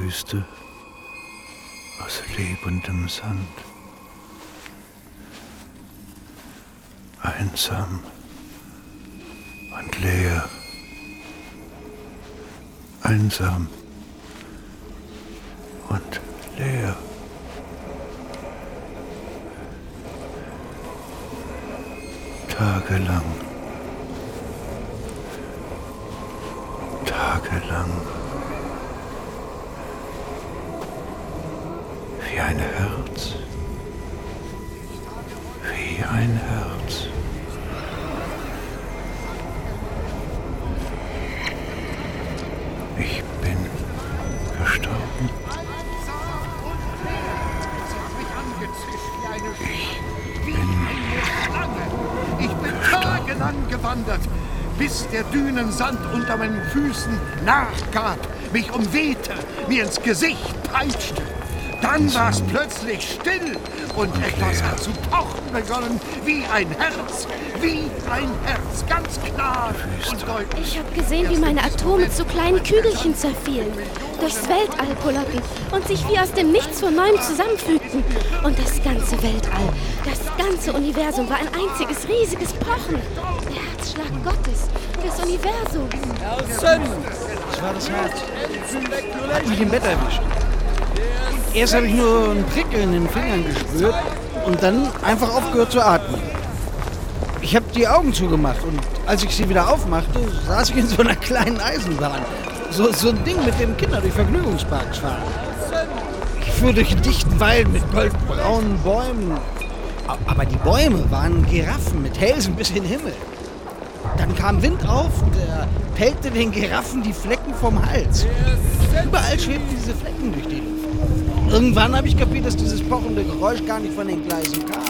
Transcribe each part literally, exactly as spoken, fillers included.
Wüste aus lebendem Sand. Einsam und leer. Einsam und leer. Tagelang. Tagelang. Wie ein Herz. Wie ein Herz. Ich bin gestorben. Ich bin Ich bin tagelang gewandert, bis der Dünensand unter meinen Füßen nachgab, mich umwehte, mir ins Gesicht peitschte. Dann war es plötzlich still und etwas hat zu pochen begonnen, wie ein Herz, wie ein Herz, ganz klar und deutlich. Ich habe gesehen, wie meine Atome zu kleinen Kügelchen zerfielen, durchs Weltall kullerten und sich wie aus dem Nichts von Neuem zusammenfügten. Und das ganze Weltall, das ganze Universum war ein einziges, riesiges Pochen. Der Herzschlag Gottes fürs Universum. Nelson! Das war das Herz. Hat mich im Bett erwischt. Erst habe ich nur ein Prickeln in den Fingern gespürt und dann einfach aufgehört zu atmen. Ich habe die Augen zugemacht und als ich sie wieder aufmachte, saß ich in so einer kleinen Eisenbahn. So, so ein Ding, mit dem Kinder durch Vergnügungsparks fahren. Ich fuhr durch einen dichten Wald mit goldbraunen Bäumen. Aber die Bäume waren Giraffen mit Hälsen bis in den Himmel. Dann kam Wind auf und er pellte den Giraffen die Flecken vom Hals. Überall schwebten diese Flecken durch die Luft. Irgendwann habe ich kapiert, dass dieses pochende Geräusch gar nicht von den Gleisen kam.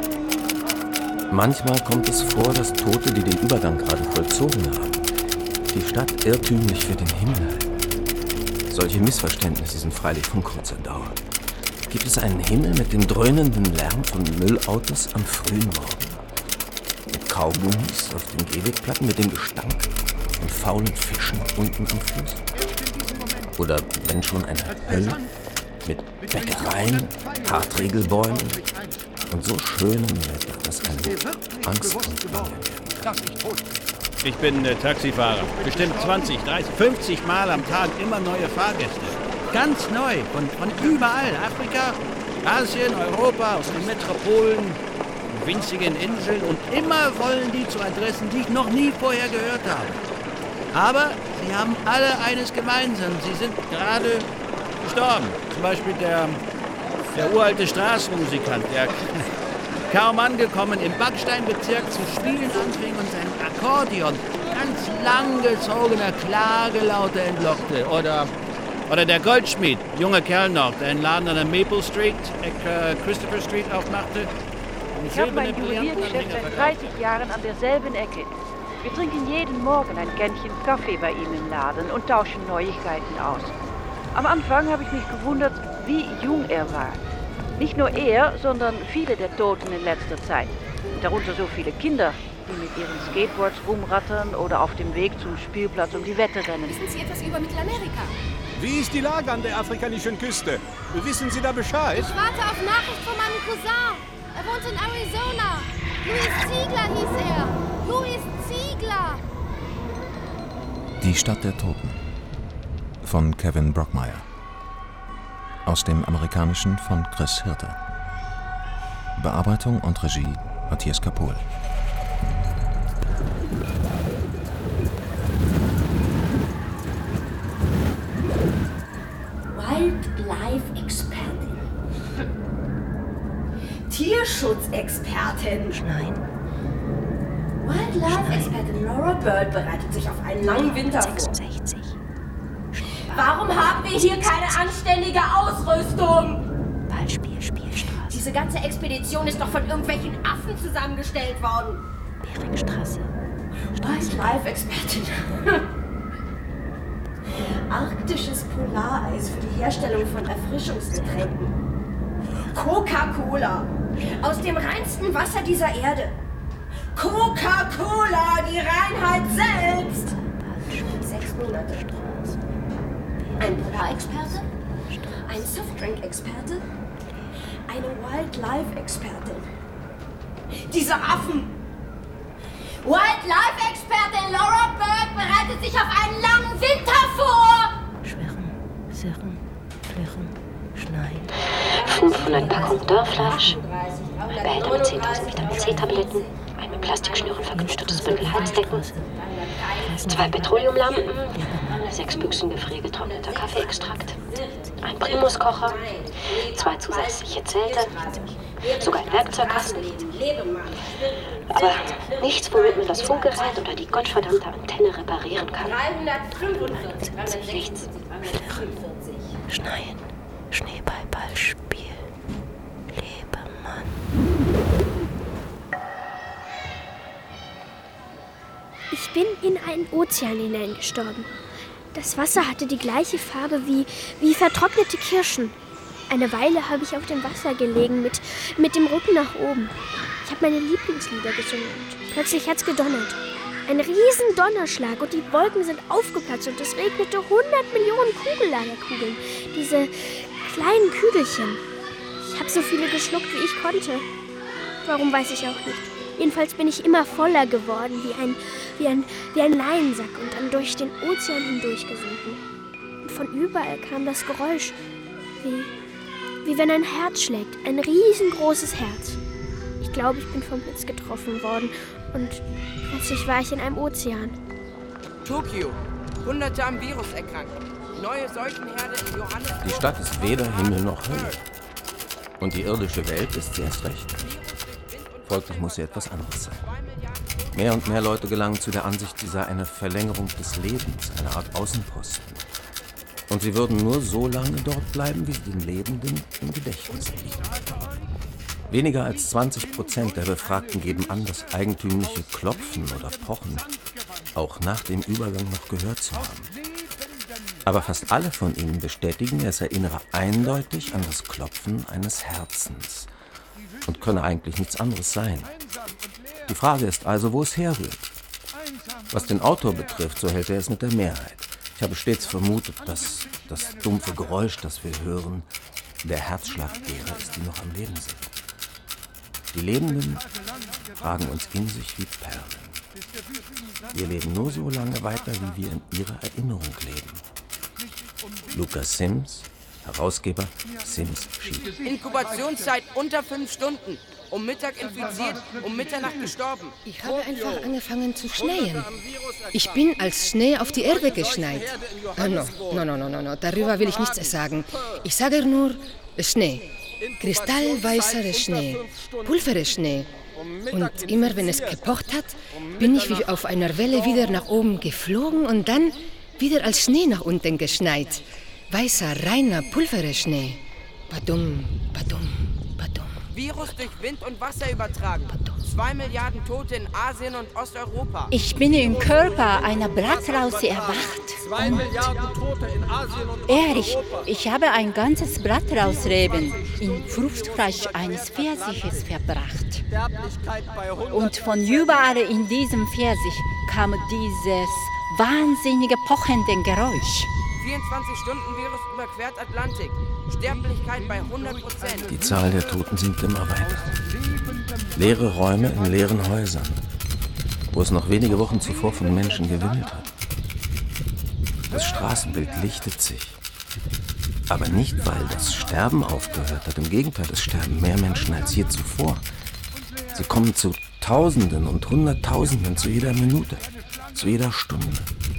Manchmal kommt es vor, dass Tote, die den Übergang gerade vollzogen haben, die Stadt irrtümlich für den Himmel halten. Solche Missverständnisse sind freilich von kurzer Dauer. Gibt es einen Himmel mit dem dröhnenden Lärm von Müllautos am frühen Morgen? Mit Kaugummis auf den Gehwegplatten, mit dem Gestank von faulen Fischen unten am Fluss? Oder wenn schon eine Hölle mit Bäckereien, Hartriegelbäumen und so schönem Wetter, dass eine Angst und Bange werden. Ich bin äh, Taxifahrer. Bestimmt zwanzig, dreißig, fünfzig Mal am Tag immer neue Fahrgäste. Ganz neu, von, von überall. Afrika, Asien, Europa, aus den Metropolen, winzigen Inseln. Und immer wollen die zu Adressen, die ich noch nie vorher gehört habe. Aber sie haben alle eines gemeinsam. Sie sind gerade gestorben. Zum Beispiel der, der uralte Straßenmusikant, der kaum angekommen im Backsteinbezirk zu spielen anfing und sein Akkordeon ganz langgezogener Klagelaute entlockte. Oder, oder der Goldschmied, junger Kerl noch, der einen Laden an der Maple Street, äh, Christopher Street aufmachte. Ich habe mein Juweliergeschäft seit dreißig Jahren an derselben Ecke. Wir trinken jeden Morgen ein Kännchen Kaffee bei ihm im Laden und tauschen Neuigkeiten aus. Am Anfang habe ich mich gewundert, wie jung er war. Nicht nur er, sondern viele der Toten in letzter Zeit. Darunter so viele Kinder, die mit ihren Skateboards rumrattern oder auf dem Weg zum Spielplatz um die Wette rennen. Wissen Sie etwas über Mittelamerika? Wie ist die Lage an der afrikanischen Küste? Wissen Sie da Bescheid? Ich warte auf Nachricht von meinem Cousin. Er wohnt in Arizona. Louis Ziegler hieß er. Louis Ziegler. Die Stadt der Toten von Kevin Brockmeyer. Aus dem Amerikanischen von Chris Hirte. Bearbeitung und Regie Matthias Kapohl. Wildlife-Expertin. Tierschutzexpertin. Nein. Wildlife-Expertin Laura Bird bereitet sich auf einen langen Winter vor. sechsundsechzig. Warum haben wir hier keine anständige Ausrüstung? Ballspiel, Spielstraße. Diese ganze Expedition ist doch von irgendwelchen Affen zusammengestellt worden. Beringstraße. Wildlife-Expertin. Arktisches Polareis für die Herstellung von Erfrischungsgetränken. Coca-Cola. Aus dem reinsten Wasser dieser Erde. Coca-Cola, die Reinheit selbst. Sechs Monate. Ein Polarexperte? Ein Softdrink-Experte? Eine Wildlife-Expertin? Diese Affen! Wildlife-Expertin Laura Burke bereitet sich auf einen langen Winter vor! Schwirren, sirren, flirren, schneien. fünfhundert Packungen Dörrfleisch, ein Behälter mit zehntausend Vitamin C-Tabletten, ein mit Plastikschnüren verknüpftes Bündel Heizdecken, zwei Petroleumlampen, sechs Büchsen gefriergetrockneter Kaffeeextrakt, ein Primuskocher, zwei zusätzliche Zelte, sogar ein Werkzeugkasten. Aber nichts, womit man das Funkgerät oder die gottverdammte Antenne reparieren kann. Nichts. Flirren, schneien, Schneeballballspiel, Lebemann. Ich bin in einen Ozean hineingestorben. Das Wasser hatte die gleiche Farbe wie, wie vertrocknete Kirschen. Eine Weile habe ich auf dem Wasser gelegen, mit, mit dem Rücken nach oben. Ich habe meine Lieblingslieder gesungen und plötzlich hat's gedonnert. Ein riesen Donnerschlag und die Wolken sind aufgeplatzt und es regnete hundert Millionen Kugellagerkugeln. Diese kleinen Kügelchen. Ich habe so viele geschluckt, wie ich konnte. Warum, weiß ich auch nicht. Jedenfalls bin ich immer voller geworden, wie ein, wie ein, wie ein Leinsack und dann durch den Ozean hindurchgesunken. Und von überall kam das Geräusch, wie, wie wenn ein Herz schlägt, ein riesengroßes Herz. Ich glaube, ich bin vom Blitz getroffen worden und plötzlich war ich in einem Ozean. Tokio. Hunderte am Virus erkrankt. Neue Seuchenherde in Johannes... Die Stadt ist weder Himmel noch Hölle. Und die irdische Welt ist sie erst recht. Folglich muss sie etwas anderes sein. Mehr und mehr Leute gelangen zu der Ansicht, sie sei eine Verlängerung des Lebens, eine Art Außenposten. Und sie würden nur so lange dort bleiben, wie sie den Lebenden im Gedächtnis liegen. Weniger als zwanzig Prozent der Befragten geben an, das eigentümliche Klopfen oder Pochen auch nach dem Übergang noch gehört zu haben. Aber fast alle von ihnen bestätigen, es erinnere eindeutig an das Klopfen eines Herzens und könne eigentlich nichts anderes sein. Die Frage ist also, wo es herrührt. Was den Autor betrifft, so hält er es mit der Mehrheit. Ich habe stets vermutet, dass das dumpfe Geräusch, das wir hören, der Herzschlag derer ist, die noch am Leben sind. Die Lebenden tragen uns in sich wie Perlen. Wir leben nur so lange weiter, wie wir in ihrer Erinnerung leben. Lucas Sims, Herausgeber, Sims Sheet. Inkubationszeit unter fünf Stunden. Um Mittag infiziert, um Mitternacht gestorben. Ich habe einfach angefangen zu schneien. Ich bin als Schnee auf die Erde geschneit. Oh, no, no, no, no, no, no, darüber will ich nichts sagen. Ich sage nur Schnee. Kristallweißer Schnee, Pulverschnee. Und immer wenn es gepocht hat, bin ich wie auf einer Welle wieder nach oben geflogen und dann wieder als Schnee nach unten geschneit. Weißer, reiner Pulverschnee. Badum, badum, badum. Virus durch Wind und Wasser übertragen. Zwei Milliarden Tote in Asien und Osteuropa. Ich bin im Körper einer Blattrausi erwacht. Zwei Milliarden Tote in Asien und Ehrlich, ich habe ein ganzes Blattrausreben in Fruchtfleisch eines Pfirsiches verbracht. Und von überall in diesem Pfirsich kam dieses wahnsinnige pochende Geräusch. vierundzwanzig Stunden Virus überquert Atlantik. Sterblichkeit bei hundert Prozent. Die Zahl der Toten sinkt immer weiter. Leere Räume in leeren Häusern, wo es noch wenige Wochen zuvor von Menschen gewimmelt hat. Das Straßenbild lichtet sich. Aber nicht, weil das Sterben aufgehört hat. Im Gegenteil, es sterben mehr Menschen als je zuvor. Sie kommen zu Tausenden und Hunderttausenden zu jeder Minute, zu jeder Stunde.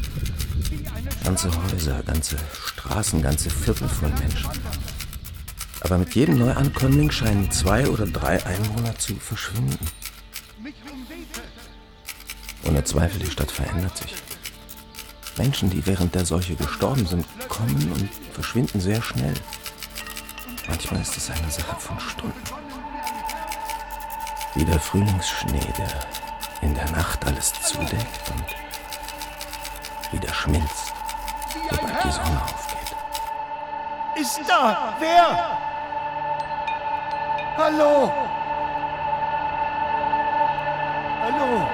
Ganze Häuser, ganze Straßen, ganze Viertel voll Menschen. Aber mit jedem Neuankömmling scheinen zwei oder drei Einwohner zu verschwinden. Ohne Zweifel, die Stadt verändert sich. Menschen, die während der Seuche gestorben sind, kommen und verschwinden sehr schnell. Manchmal ist es eine Sache von Stunden. Wie der Frühlingsschnee, der in der Nacht alles zudeckt und wieder schmilzt, sobald die Sonne aufgeht. Ist da wer? Hallo? Hallo?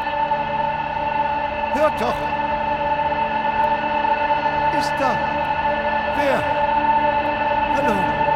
Hört doch! Ist da Wer? Hallo.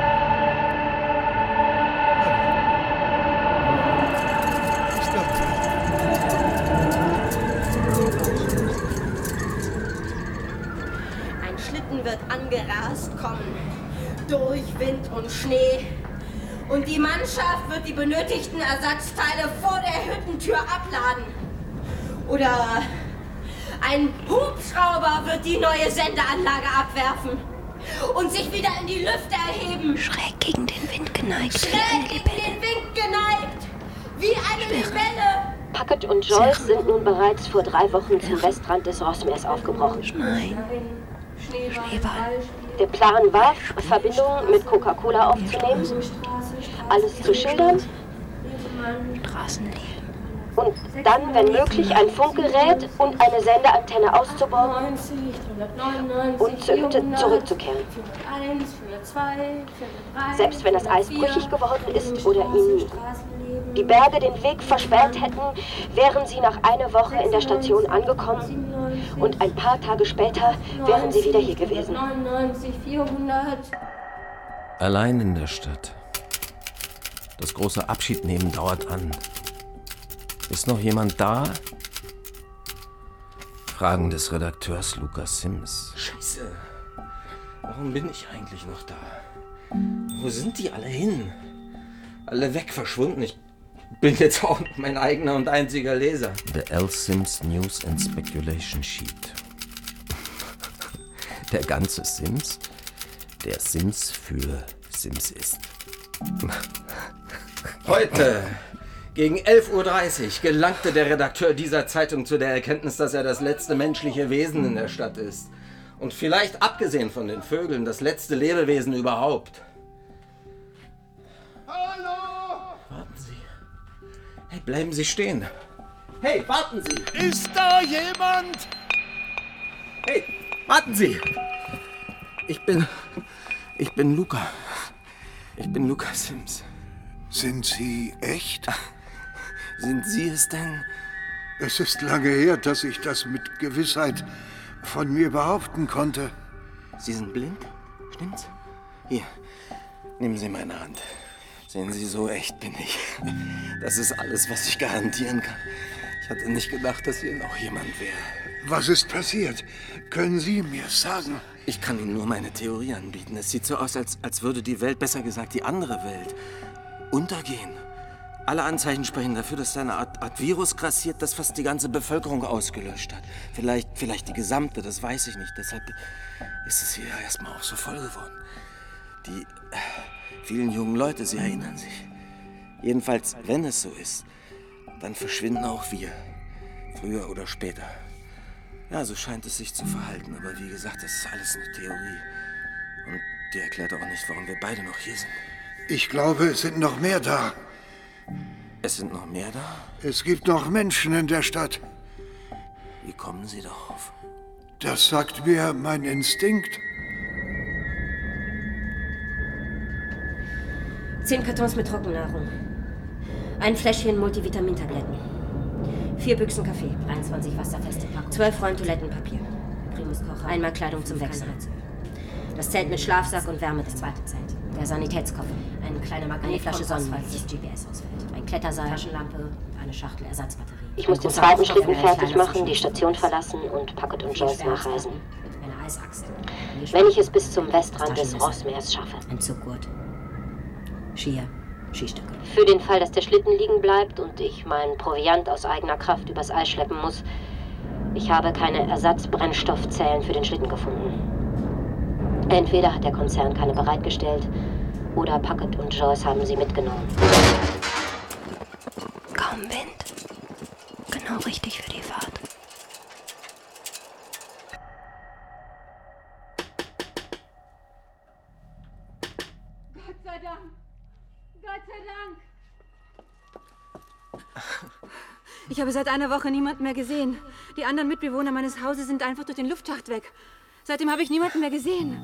Ein Schlitten wird angerast kommen, durch Wind und Schnee. Und die Mannschaft wird die benötigten Ersatzteile vor der Hüttentür abladen. Oder ein Hubschrauber wird die neue Sendeanlage abwerfen und sich wieder in die Lüfte erheben. Schräg gegen den Wind geneigt. Schräg gegen den Wind geneigt. Wie eine Libelle. Puckett und Joyce sind nun bereits vor drei Wochen zum Westrand des Rossmeers aufgebrochen. Nein. Schneeball. Der Plan war, Verbindungen mit Coca-Cola aufzunehmen, alles zu schildern und dann, wenn möglich, ein Funkgerät und eine Sendeantenne auszubauen und zur Hütte zurückzukehren. Selbst wenn das Eis brüchig geworden ist oder ihnen die Berge den Weg versperrt hätten, wären sie nach einer Woche in der Station angekommen und ein paar Tage später wären sie wieder hier gewesen. Allein in der Stadt. Das große Abschiednehmen dauert an. Ist noch jemand da? Fragen des Redakteurs Lucas Sims. Scheiße. Warum bin ich eigentlich noch da? Wo sind die alle hin? Alle weg, verschwunden. Ich bin jetzt auch mein eigener und einziger Leser. The L. Sims News and Speculation Sheet. Der ganze Sims, der Sims für Sims ist. Heute, gegen elf Uhr dreißig, gelangte der Redakteur dieser Zeitung zu der Erkenntnis, dass er das letzte menschliche Wesen in der Stadt ist. Und vielleicht, abgesehen von den Vögeln, das letzte Lebewesen überhaupt. Hallo! Warten Sie. Hey, bleiben Sie stehen. Hey, warten Sie! Ist da jemand? Hey, warten Sie! Ich bin... Ich bin Luca. Ich bin Lucas Sims. Sind Sie echt? Sind Sie es denn? Es ist lange her, dass ich das mit Gewissheit von mir behaupten konnte. Sie sind blind? Stimmt's? Hier, nehmen Sie meine Hand. Sehen Sie, so echt bin ich. Das ist alles, was ich garantieren kann. Ich hatte nicht gedacht, dass hier noch jemand wäre. Was ist passiert? Können Sie mir sagen? Ich kann Ihnen nur meine Theorie anbieten. Es sieht so aus, als, als würde die Welt, besser gesagt die andere Welt, untergehen. Alle Anzeichen sprechen dafür, dass da eine Art, Art Virus grassiert, das fast die ganze Bevölkerung ausgelöscht hat. Vielleicht, vielleicht die gesamte, das weiß ich nicht. Deshalb ist es hier erstmal auch so voll geworden. Die äh, vielen jungen Leute, sie erinnern sich. Jedenfalls, wenn es so ist, dann verschwinden auch wir. Früher oder später. Ja, so scheint es sich zu verhalten. Aber wie gesagt, das ist alles eine Theorie. Und die erklärt auch nicht, warum wir beide noch hier sind. Ich glaube, es sind noch mehr da. Es sind noch mehr da? Es gibt noch Menschen in der Stadt. Wie kommen Sie darauf? Das sagt mir mein Instinkt. Zehn Kartons mit Trockennahrung. Ein Fläschchen Multivitamintabletten. Vier Büchsen Kaffee. einundzwanzig wasserfeste Packungen. Zwölf Rollen Toilettenpapier. Primuskocher. Einmal Kleidung zum Wechseln. Das Zelt mit Schlafsack und Wärme. Das zweite Zelt. Der Sanitätskoffer. Eine kleine Magnetflasche Sonnenlicht. Das G P S ausfällt. Ein Kletterseil. Taschenlampe. Eine Schachtel Ersatzbatterie. Ich muss den zweiten Schlitten fertig machen, die Station verlassen und Puckett und Joyce nachreisen. Eine Eisaxt. Wenn ich es bis zum Westrand des Rossmeers schaffe. Ein Zuggurt. Skier. Skistöcke. Für den Fall, dass der Schlitten liegen bleibt und ich meinen Proviant aus eigener Kraft übers Eis schleppen muss. Ich habe keine Ersatzbrennstoffzellen für den Schlitten gefunden. Entweder hat der Konzern keine bereitgestellt oder Puckett und Joyce haben sie mitgenommen. Kaum Wind. Genau richtig für die Fahrt. Gott sei Dank. Gott sei Dank. Ich habe seit einer Woche niemanden mehr gesehen. Die anderen Mitbewohner meines Hauses sind einfach durch den Luftschacht weg. Seitdem habe ich niemanden mehr gesehen.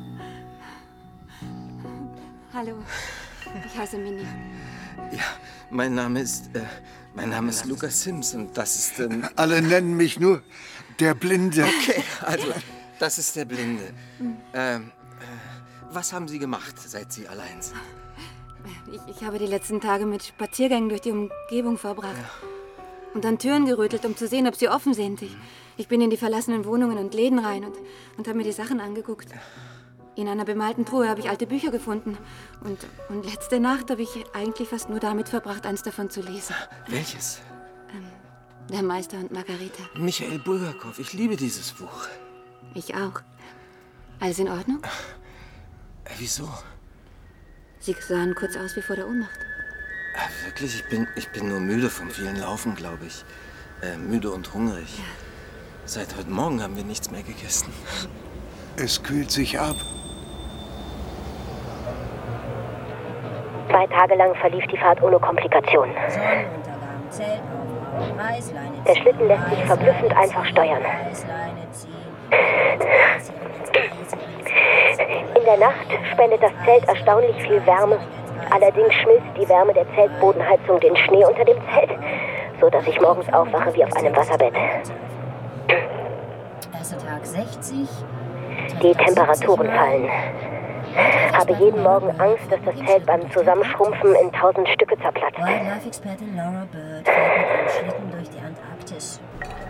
Hallo, ich heiße Minnie. Ja, mein Name ist, äh, mein Name ist Lucas Sims und das ist, ähm... Alle nennen mich nur der Blinde. Okay, also, das ist der Blinde. Ähm, äh, Was haben Sie gemacht, seit Sie allein sind? Ich, ich habe die letzten Tage mit Spaziergängen durch die Umgebung verbracht. Ja. Und an Türen gerüttelt, um zu sehen, ob sie offen sind. Ich, ich bin in die verlassenen Wohnungen und Läden rein und, und habe mir die Sachen angeguckt. In einer bemalten Truhe habe ich alte Bücher gefunden. Und, und letzte Nacht habe ich eigentlich fast nur damit verbracht, eins davon zu lesen. Welches? Ähm, Der Meister und Margarita. Michael Bulgakow, ich liebe dieses Buch. Ich auch. Alles in Ordnung? Äh, wieso? Sie sahen kurz aus wie vor der Ohnmacht. Äh, wirklich, ich bin, ich bin nur müde vom vielen Laufen, glaube ich. Äh, müde und hungrig. Ja. Seit heute Morgen haben wir nichts mehr gegessen. Es kühlt sich ab. Zwei Tage lang verlief die Fahrt ohne Komplikationen. Der Schlitten lässt sich verblüffend einfach steuern. In der Nacht spendet das Zelt erstaunlich viel Wärme. Allerdings schmilzt die Wärme der Zeltbodenheizung den Schnee unter dem Zelt, so dass ich morgens aufwache wie auf einem Wasserbett. Erster Tag sechzig. Die Temperaturen fallen. Habe jeden Morgen Angst, dass das Zelt beim Zusammenschrumpfen in tausend Stücke zerplatzt. Wildlife-Expertin Laura Bird fährt mit einem Schlitten durch die Antarktis.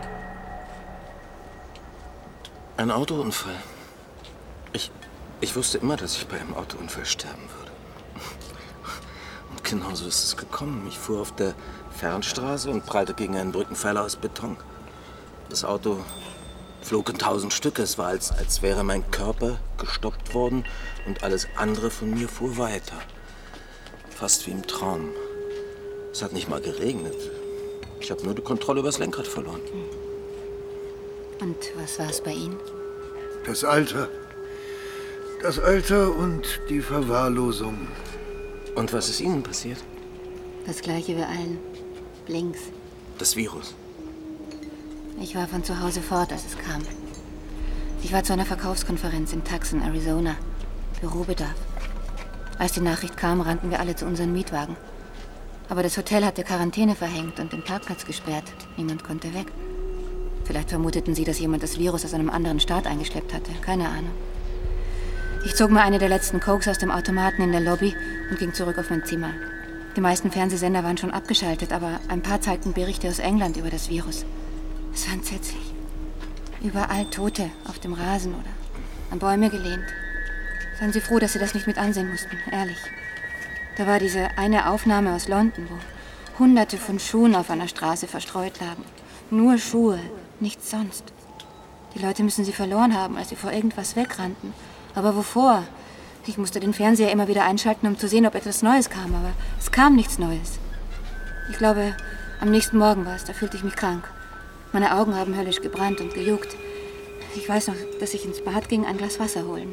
Ein Autounfall. Ich, ich wusste immer, dass ich bei einem Autounfall sterben würde. Und genau so ist es gekommen. Ich fuhr auf der Fernstraße und prallte gegen einen Brückenpfeiler aus Beton. Das Auto flog in tausend Stücke. Es war, als, als wäre mein Körper gestoppt worden und alles andere von mir fuhr weiter. Fast wie im Traum. Es hat nicht mal geregnet. Ich habe nur die Kontrolle über das Lenkrad verloren. Und was war es bei Ihnen? Das Alter. Das Alter und die Verwahrlosung. Und was ist Ihnen passiert? Das Gleiche wie allen. Links. Das Virus. Ich war von zu Hause fort, als es kam. Ich war zu einer Verkaufskonferenz in Tucson, Arizona. Bürobedarf. Als die Nachricht kam, rannten wir alle zu unseren Mietwagen. Aber das Hotel hatte Quarantäne verhängt und den Parkplatz gesperrt. Niemand konnte weg. Vielleicht vermuteten sie, dass jemand das Virus aus einem anderen Staat eingeschleppt hatte. Keine Ahnung. Ich zog mir eine der letzten Cokes aus dem Automaten in der Lobby und ging zurück auf mein Zimmer. Die meisten Fernsehsender waren schon abgeschaltet, aber ein paar zeigten Berichte aus England über das Virus. Es war entsetzlich. Überall Tote auf dem Rasen oder an Bäume gelehnt. Seien Sie froh, dass Sie das nicht mit ansehen mussten, ehrlich. Da war diese eine Aufnahme aus London, wo Hunderte von Schuhen auf einer Straße verstreut lagen. Nur Schuhe, nichts sonst. Die Leute müssen sie verloren haben, als sie vor irgendwas wegrannten. Aber wovor? Ich musste den Fernseher immer wieder einschalten, um zu sehen, ob etwas Neues kam, aber es kam nichts Neues. Ich glaube, am nächsten Morgen war es, da fühlte ich mich krank. Meine Augen haben höllisch gebrannt und gejuckt. Ich weiß noch, dass ich ins Bad ging, ein Glas Wasser holen.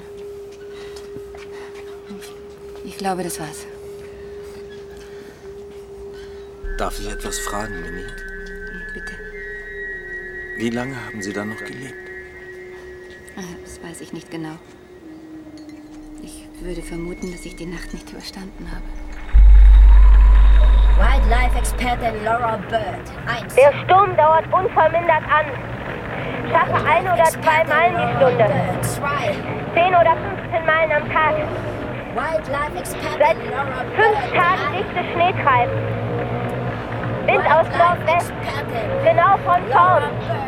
Ich, ich glaube, das war's. Darf ich etwas fragen, Minnie? Bitte. Wie lange haben Sie dann noch gelebt? Das weiß ich nicht genau. Ich würde vermuten, dass ich die Nacht nicht überstanden habe. Wildlife-Expertin Laura Bird. Eins. Der Sturm dauert unvermindert an. Schaffe ein oder zwei Meilen die Stunde. Zwei. Zehn oder fünfzehn Meilen am Tag. Seit fünf Tagen liegt es Schneetreiben. Wind aus Nordwest. Genau von vorn.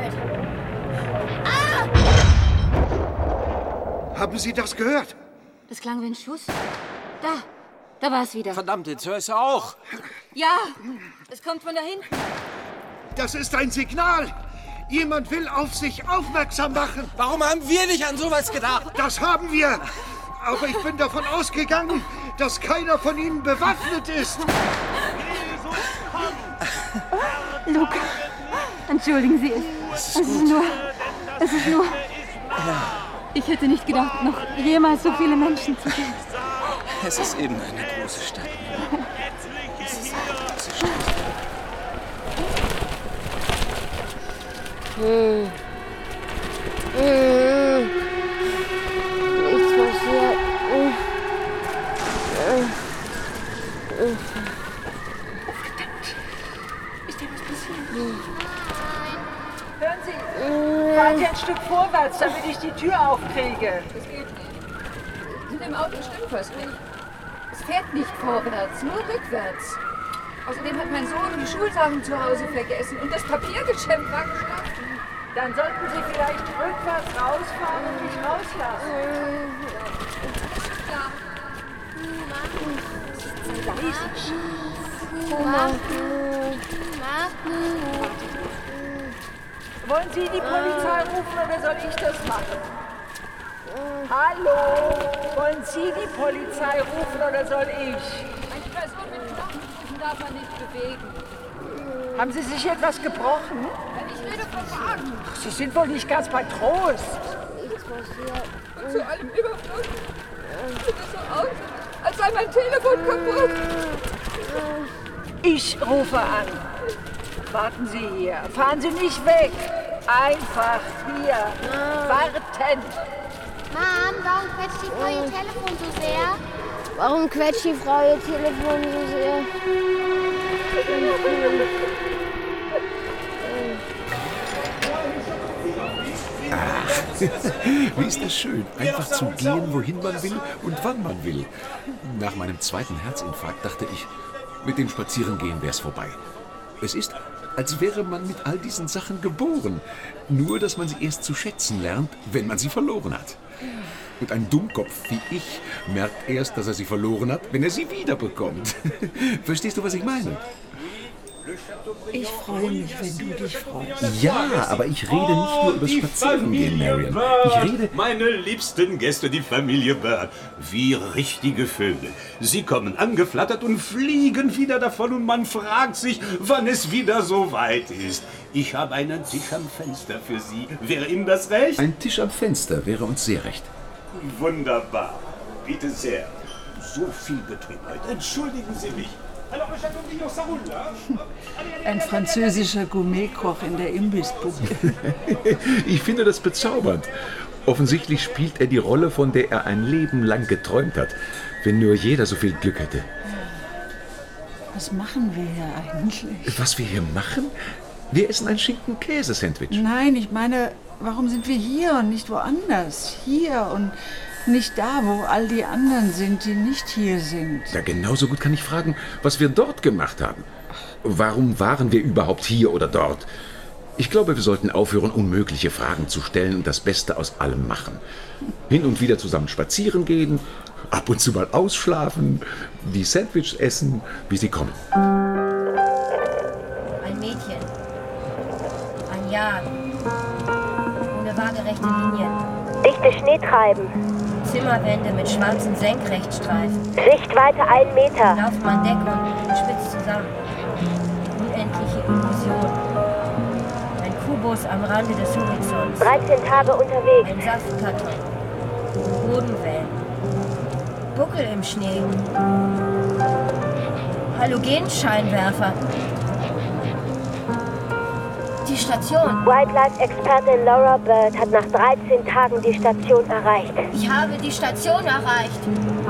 Haben Sie das gehört? Das klang wie ein Schuss. Da, da war es wieder. Verdammt, jetzt höre ich es auch. Ja, es kommt von da hinten. Das ist ein Signal. Jemand will auf sich aufmerksam machen. Warum haben wir nicht an sowas gedacht? Das haben wir. Aber ich bin davon ausgegangen, dass keiner von Ihnen bewaffnet ist. Luke, entschuldigen Sie es. Es ist nur... Es ist nur... Ich hätte nicht gedacht, noch jemals so viele Menschen zu sehen. Es ist eben eine große Stadt. Es ist eine große Stadt. Hm. Hm. Nichts passiert. Hm. Hm. Hm. Ist dir was passiert? Hm. Hören Sie, hm. fahrt ihr ein Stück vorwärts, damit ich die Tür aufkriege. dem Auto stimmt was nicht. Es fährt nicht vorwärts, nur rückwärts. Außerdem hat mein Sohn die Schulsachen zu Hause vergessen und das Papiergeschäft war geschlossen. Dann sollten Sie vielleicht rückwärts rausfahren und mich rauslassen. Ja. Wollen Sie die Polizei rufen oder soll ich das machen? Hallo? Wollen Sie die Polizei rufen oder soll ich? Eine Person mit Knochenbrüchen darf man nicht bewegen. Haben Sie sich etwas gebrochen? Ich rede vom Wagen. Sie sind wohl nicht ganz bei Trost. Nichts passiert. Und zu allem Überfluss sieht es so aus, als sei mein Telefon kaputt. Ich rufe an. Warten Sie hier. Fahren Sie nicht weg. Einfach hier. Warten. Mom, warum quetscht die Frau ihr Telefon so sehr? Warum quetscht die Frau ihr Telefon so sehr? Ach, wie ist das schön, einfach zu gehen, wohin man will und wann man will. Nach meinem zweiten Herzinfarkt dachte ich, mit dem Spazierengehen wär's vorbei. Es ist, als wäre man mit all diesen Sachen geboren. Nur, dass man sie erst zu schätzen lernt, wenn man sie verloren hat. Und ein Dummkopf wie ich merkt erst, dass er sie verloren hat, wenn er sie wiederbekommt. Verstehst du, was ich meine? Ich freue mich, wenn du dich freust. Ja, aber ich rede nicht nur über Spazierengehen, Marion. Ich rede... Meine liebsten Gäste, die Familie Bird. Wie richtige Vögel. Sie kommen angeflattert und fliegen wieder davon und man fragt sich, wann es wieder so weit ist. Ich habe einen Tisch am Fenster für Sie. Wäre Ihnen das recht? Ein Tisch am Fenster wäre uns sehr recht. Wunderbar. Bitte sehr. So viel Betrieb heute. Entschuldigen Sie mich. Ein französischer Gourmetkoch in der Imbissbude. Ich finde das bezaubernd. Offensichtlich spielt er die Rolle, von der er ein Leben lang geträumt hat. Wenn nur jeder so viel Glück hätte. Was machen wir hier eigentlich? Was wir hier machen? Wir essen ein Schinken-Käse-Sandwich. Nein, ich meine, warum sind wir hier und nicht woanders? Hier und nicht da, wo all die anderen sind, die nicht hier sind. Ja, genauso gut kann ich fragen, was wir dort gemacht haben. Warum waren wir überhaupt hier oder dort? Ich glaube, wir sollten aufhören, unmögliche Fragen zu stellen und das Beste aus allem machen. Hin und wieder zusammen spazieren gehen, ab und zu mal ausschlafen, die Sandwiches essen, wie sie kommen. Ein Mädchen. Ein Jahr. Ohne waagerechte Linien. Dichte Schneetreiben. Zimmerwände mit schwarzen Senkrechtstreifen. Sichtweite ein Meter. Laufbahndeckung spitzt zusammen. Unendliche Illusion. Ein Kubus am Rande des Horizonts. dreizehn Tage unterwegs. Ein Saftkarton. Bodenwellen. Buckel im Schnee. Halogenscheinwerfer. Die Station. Wildlife-Expertin Laura Bird hat nach dreizehn Tagen die Station erreicht. Ich habe die Station erreicht.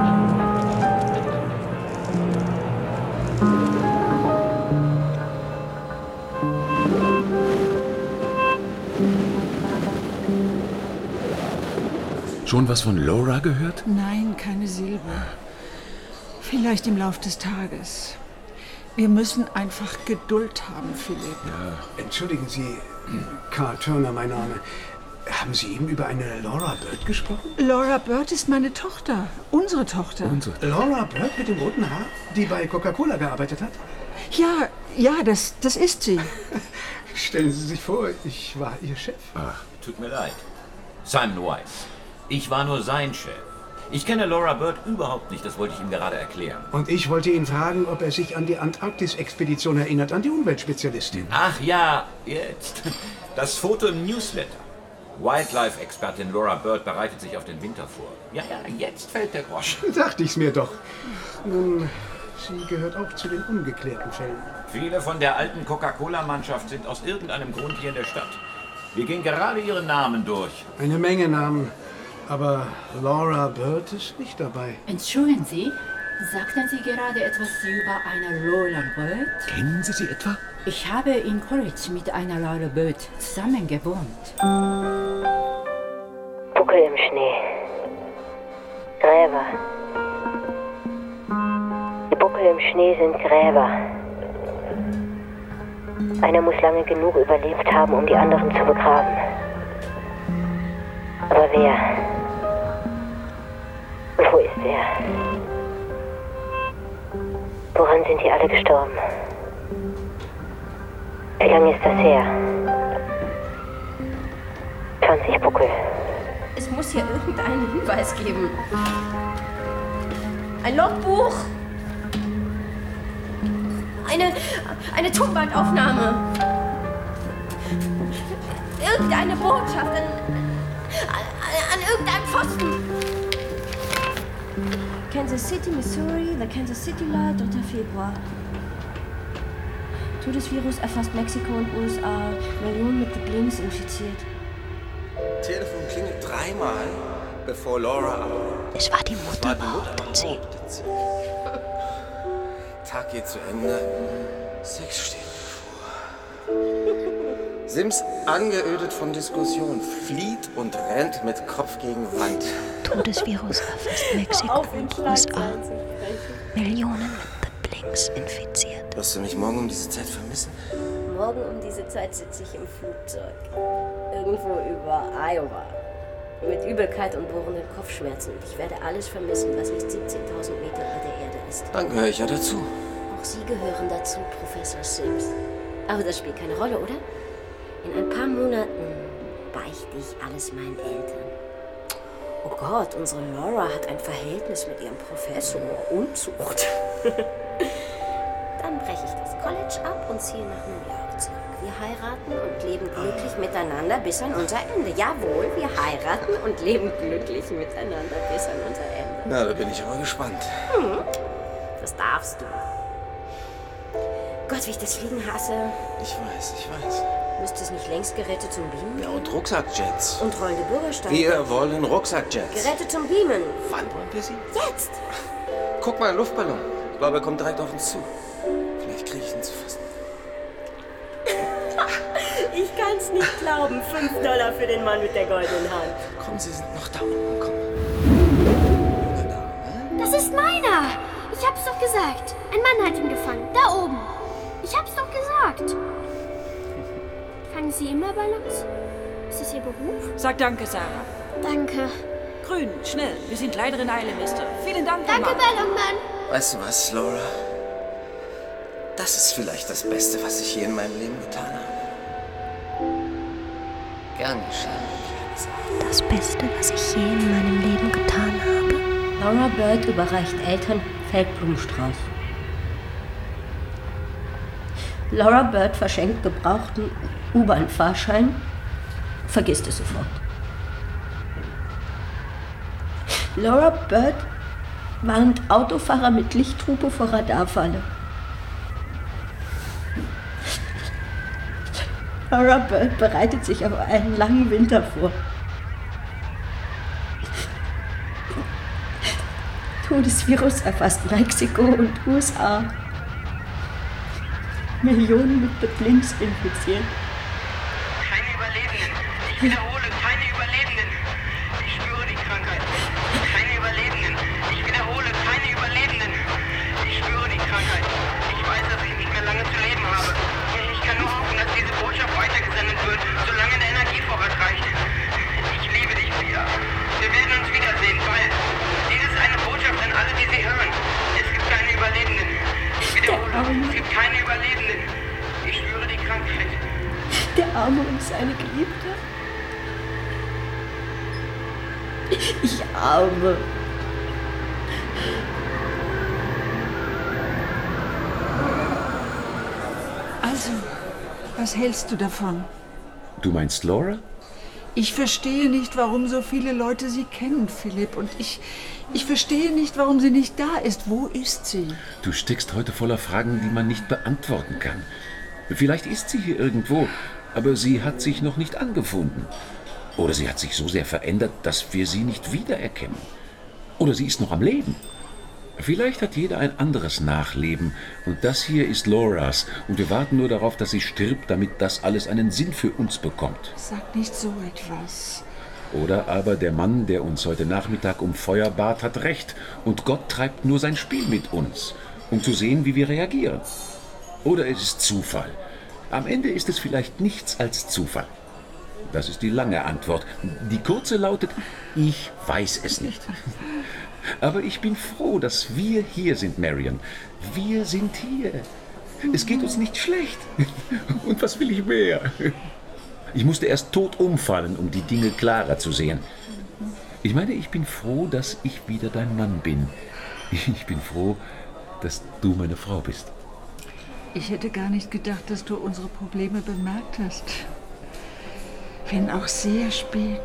Schon was von Laura gehört? Nein, keine Silbe. Vielleicht im Lauf des Tages. Wir müssen einfach Geduld haben, Philipp. Ja. Entschuldigen Sie, Carl Turner, mein Name. Haben Sie eben über eine Laura Bird gesprochen? Laura Bird ist meine Tochter. Unsere Tochter. Unsere. Laura Bird mit dem roten Haar, die bei Coca-Cola gearbeitet hat? Ja, ja, das, das ist sie. Stellen Sie sich vor, ich war Ihr Chef. Ach, tut mir leid. Simon Weiss. Ich war nur sein Chef. Ich kenne Laura Bird überhaupt nicht, das wollte ich ihm gerade erklären. Und ich wollte ihn fragen, ob er sich an die Antarktis-Expedition erinnert, an die Umweltspezialistin. Ach ja, jetzt. Das Foto im Newsletter. Wildlife-Expertin Laura Bird bereitet sich auf den Winter vor. Ja, ja, jetzt fällt der Groschen. Dachte ich's mir doch. Nun, sie gehört auch zu den ungeklärten Fällen. Viele von der alten Coca-Cola-Mannschaft sind aus irgendeinem Grund hier in der Stadt. Wir gehen gerade ihre Namen durch. Eine Menge Namen. Aber Laura Bird ist nicht dabei. Entschuldigen Sie, sagten Sie gerade etwas über eine Laura Bird? Kennen Sie sie etwa? Ich habe in College mit einer Laura Bird zusammen gewohnt. Buckel im Schnee. Gräber. Die Buckel im Schnee sind Gräber. Einer muss lange genug überlebt haben, um die anderen zu begraben. Aber wer? Und wo ist er? Woran sind die alle gestorben? Wie lange ist das her? zwanzig Buckel. Es muss hier irgendeinen Hinweis geben. Ein Logbuch. Eine, eine Tonbandaufnahme. Irgendeine Botschaft an, an, an irgendeinem Pfosten. Kansas City, Missouri, the Kansas City Light, dritter Februar. Todesvirus erfasst Mexiko und U S A. Millionen mit The Blinks infiziert. Telefon klingelt dreimal, bevor Laura... Es war die Mutter, behaupten sie. Tag geht zu Ende. Sex steht bevor. Sims, angeödet von Diskussion, flieht und rennt mit Kopf gegen Wand. Todesvirus erfasst Mexiko und U S A. Millionen mit The Blinks infiziert. Wirst du mich morgen um diese Zeit vermissen? Morgen um diese Zeit sitze ich im Flugzeug. Irgendwo über Iowa. Mit Übelkeit und bohrenden Kopfschmerzen. Ich werde alles vermissen, was nicht siebzehntausend Meter über der Erde ist. Dann gehöre ich ja dazu. Auch Sie gehören dazu, Professor Sims. Aber das spielt keine Rolle, oder? In ein paar Monaten beichte ich alles meinen Eltern. Oh Gott, unsere Laura hat ein Verhältnis mit ihrem Professor. Unzucht. Dann breche ich das College ab und ziehe nach New York zurück. Wir heiraten und leben glücklich miteinander bis an unser Ende. Jawohl, wir heiraten und leben glücklich miteinander bis an unser Ende. Na, da bin ich aber gespannt. Hm, das darfst du. Gott, wie ich das Fliegen hasse. Ich weiß, ich weiß. Müsste es nicht längst Geräte zum Beamen? Ja, und Rucksackjets. Und rollende Bürgersteige. Wir wollen Rucksackjets. Geräte zum Beamen. Wann wollen wir sie? Jetzt! Guck mal, ein Luftballon. Ich glaube, er kommt direkt auf uns zu. Vielleicht kriege ich ihn zu fassen. Ich kann's nicht glauben. Fünf Dollar für den Mann mit der goldenen Hand. Komm, Sie sind noch da unten. Komm. Das ist meiner. Ich hab's doch gesagt. Ein Mann hat ihn gefangen. Da oben. Ich hab's doch gesagt. Fangen Sie immer Ballons? Ist das Ihr Beruf? Sag danke, Sarah. Danke. Grün, schnell. Wir sind leider in Eile, Mister. Vielen Dank, Danke, Mann. Ballonmann. Weißt du was, Laura? Das ist vielleicht das Beste, was ich je in meinem Leben getan habe. Gern geschehen, Das Beste, was ich je in meinem Leben getan habe. Laura Bird überreicht Eltern Feldblumenstrauß. Laura Bird verschenkt gebrauchten U-Bahn-Fahrschein, vergisst es sofort. Laura Bird warnt Autofahrer mit Lichthupe vor Radarfalle. Laura Bird bereitet sich auf einen langen Winter vor. Todesvirus erfasst Mexiko und U S A. Millionen mit The Blinks infiziert. Keine Überlebenden. Ich wiederhole, keine Überlebenden. Ich spüre die Krankheit. Keine Überlebenden. Ich wiederhole, keine Überlebenden. Ich spüre die Krankheit. Ich weiß, dass ich nicht mehr lange zu leben habe. Ich kann nur hoffen, dass diese Botschaft weitergesendet wird, solange der Energievorrat reicht. Ich liebe dich, Pia. Wir werden uns wiedersehen, bald. Dies ist eine Botschaft an alle, die sie hören. Es gibt keine Überlebenden. Ich wiederhole, es gibt keine Überlebenden. Ich spüre die Krankheit. Der Arme und seine Geliebte. Ich arme. Also, was hältst du davon? Du meinst Laura? Ich verstehe nicht, warum so viele Leute sie kennen, Philipp. Und ich, ich verstehe nicht, warum sie nicht da ist. Wo ist sie? Du steckst heute voller Fragen, die man nicht beantworten kann. Vielleicht ist sie hier irgendwo, aber sie hat sich noch nicht angefunden. Oder sie hat sich so sehr verändert, dass wir sie nicht wiedererkennen. Oder sie ist noch am Leben. Vielleicht hat jeder ein anderes Nachleben und das hier ist Lauras und wir warten nur darauf, dass sie stirbt, damit das alles einen Sinn für uns bekommt. Sag nicht so etwas. Oder aber der Mann, der uns heute Nachmittag um Feuer bat, hat recht und Gott treibt nur sein Spiel mit uns, um zu sehen, wie wir reagieren. Oder es ist Zufall. Am Ende ist es vielleicht nichts als Zufall. Das ist die lange Antwort. Die kurze lautet, ich weiß es nicht. Aber ich bin froh, dass wir hier sind, Marion. Wir sind hier. Es geht uns nicht schlecht. Und was will ich mehr? Ich musste erst tot umfallen, um die Dinge klarer zu sehen. Ich meine, ich bin froh, dass ich wieder dein Mann bin. Ich bin froh, dass du meine Frau bist. Ich hätte gar nicht gedacht, dass du unsere Probleme bemerkt hast. Wenn auch sehr spät.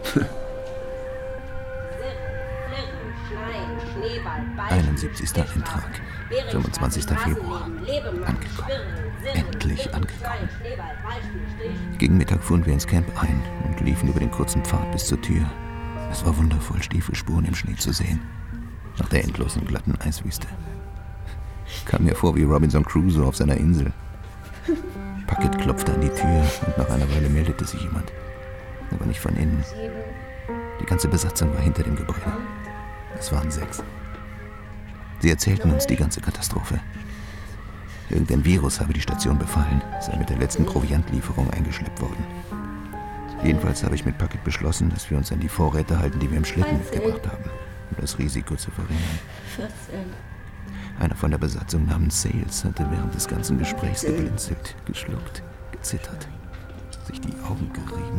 einundsiebzigster Eintrag, fünfundzwanzigster Februar. Angekommen. Endlich angekommen. Gegen Mittag fuhren wir ins Camp ein und liefen über den kurzen Pfad bis zur Tür. Es war wundervoll, Stiefelspuren im Schnee zu sehen. Nach der endlosen, glatten Eiswüste. Kam mir vor wie Robinson Crusoe auf seiner Insel. Puckett klopfte an die Tür und nach einer Weile meldete sich jemand. Aber nicht von innen. Die ganze Besatzung war hinter dem Gebäude. Es waren sechs. Sie erzählten uns die ganze Katastrophe. Irgendein Virus habe die Station befallen, sei mit der letzten Proviantlieferung eingeschleppt worden. Jedenfalls habe ich mit Puckett beschlossen, dass wir uns an die Vorräte halten, die wir im Schlitten mitgebracht haben, um das Risiko zu verringern. vierzehn. Einer von der Besatzung namens Sales hatte während des ganzen Gesprächs geblinzelt, geschluckt, gezittert, sich die Augen gerieben.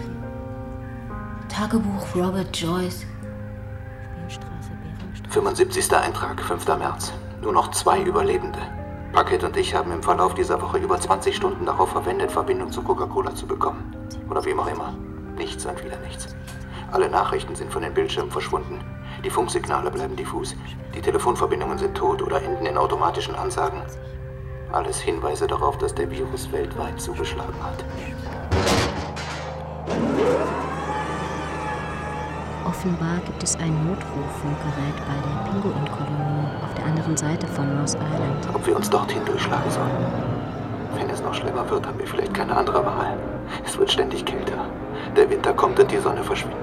Tagebuch Robert Joyce. fünfundsiebzigster Eintrag, fünfter März. Nur noch zwei Überlebende. Puckett und ich haben im Verlauf dieser Woche über zwanzig Stunden darauf verwendet, Verbindung zu Coca-Cola zu bekommen. Oder wem auch immer. Nichts und wieder nichts. Alle Nachrichten sind von den Bildschirmen verschwunden. Die Funksignale bleiben diffus. Die Telefonverbindungen sind tot oder enden in automatischen Ansagen. Alles Hinweise darauf, dass der Virus weltweit zugeschlagen hat. Offenbar gibt es ein Notruffunkgerät bei der Pinguinkolonie auf der anderen Seite von Ross Island. Ob wir uns dorthin durchschlagen sollen? Wenn es noch schlimmer wird, haben wir vielleicht keine andere Wahl. Es wird ständig kälter. Der Winter kommt und die Sonne verschwindet.